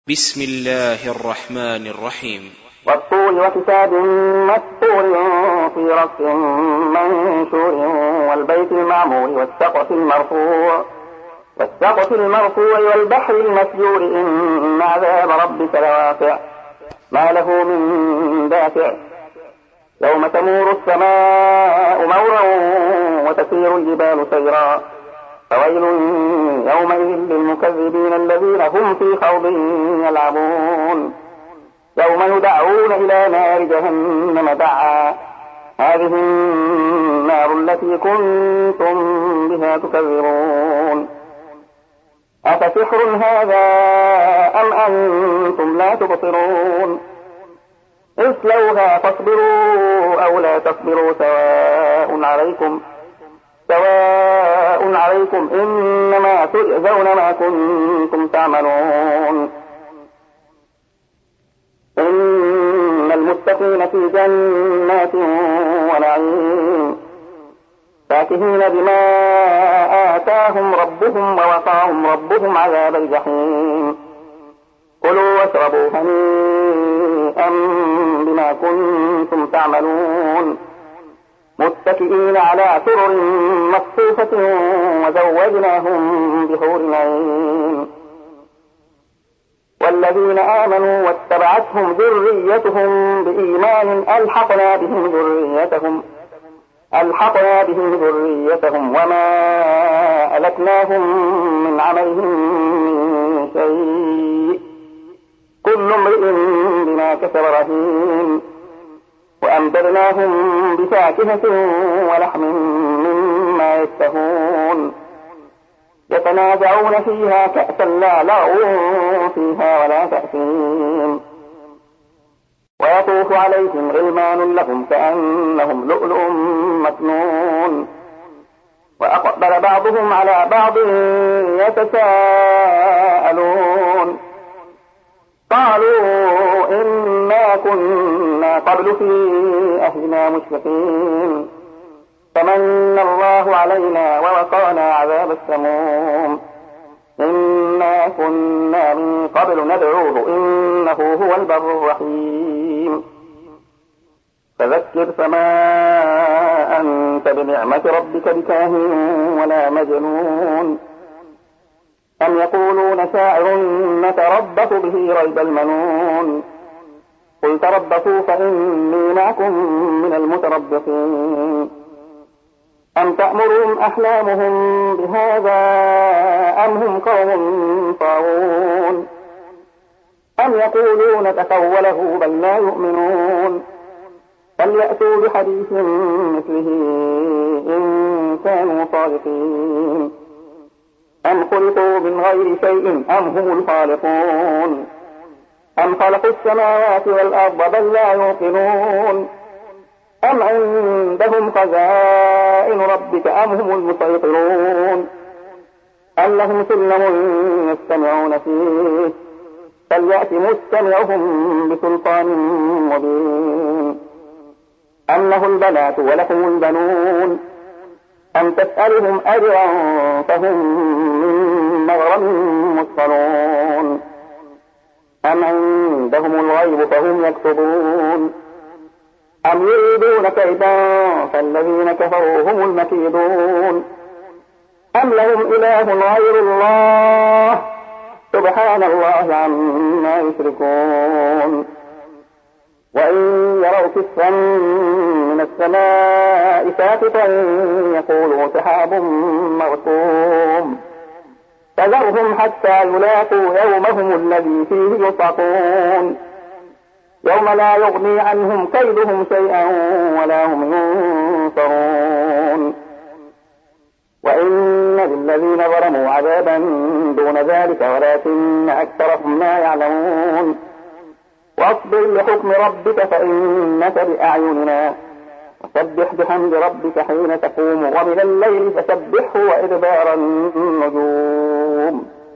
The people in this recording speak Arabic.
بسم الله الرحمن الرحيم. والطور وكتاب مسطور في رق منشور والبيت المعمور والسقف المرفوع والبحر المسجور إن عذاب ربك لواقع ما له من دافع يوم تمور السماء مورا وتسير الجبال سيرا فويل يومئذ للمكذبين الذين هم في خوض يلعبون يوم يدعون إلى نار جهنم دعا هذه النار التي كنتم بها تكذبون أفسحر هذا أم أنتم لا تبصرون اصلوها فاصبروا أو لا تصبروا سواء عليكم إنما تجزون ما كنتم تعملون إن المتقين في جنات ونعيم فاكهين بما آتاهم ربهم ووقاهم ربهم عذاب الجحيم كلوا واشربوا هنيئا بما كنتم تعملون متكئين على سرر مصفوفة وزوجناهم بحور عين والذين آمنوا واتبعتهم ذريتهم بإيمان ألحقنا بهم ذريتهم وما ألتناهم من عملهم من شيء كل امرئ بما كسب رهين وأمددناهم بفاكهة ولحم مما يشتهون يتنازعون فيها كأسا لا لغو فيها ولا تأثيم ويطوف عليهم غلمان لهم كأنهم لؤلؤ مكنون وأقبل بعضهم على بعض يتساءلون قالوا إنا كنا قبل في أهلنا مشفقين فمن الله علينا ووقانا عذاب السموم إنا كنا من قبل ندعوه إنه هو البر الرحيم فذكر فما أنت بنعمة ربك بكاهن ولا مجنون أم يقولون شاعر نتربص به ريب المنون قل تربصوا فإني معكم من المتربصين أم تأمرهم أحلامهم بهذا أم هم قوم طاغون أم يقولون تقوله بل لا يؤمنون فليأتوا بحديث مثله إن كانوا صادقين أم خلقوا من غير شيء أم هم الخالقون أم خلقوا السماوات والأرض بل لا يوقنون أم عندهم خزائن ربك أم هم المسيطرون أم لهم سلم يستمعون فيه فليأت مستمعهم بسلطان مبين أم له البنات ولكم البنون أم تسألهم أجرا فهم من مغرم مثقلون أم عندهم الغيب فهم يكتبون أم يريدون كيدا فالذين كفروا هم المكيدون أم لهم إله غير الله سبحان الله عما يشركون وإن يروا كسفا من السماء ساقطا يقولوا سحاب مركوم فذرهم حتى يلاقوا يومهم الذي فيه يصعقون يوم لا يغني عنهم كيدهم شيئا ولا هم ينصرون وإن للذين ظلموا عذابا دون ذلك ولكن أكثرهم لا يعلمون واصبر لحكم ربك فإنك بأعيننا وسبح بحمد ربك حين تقوم ومن الليل فسبحه وإدبار النجوم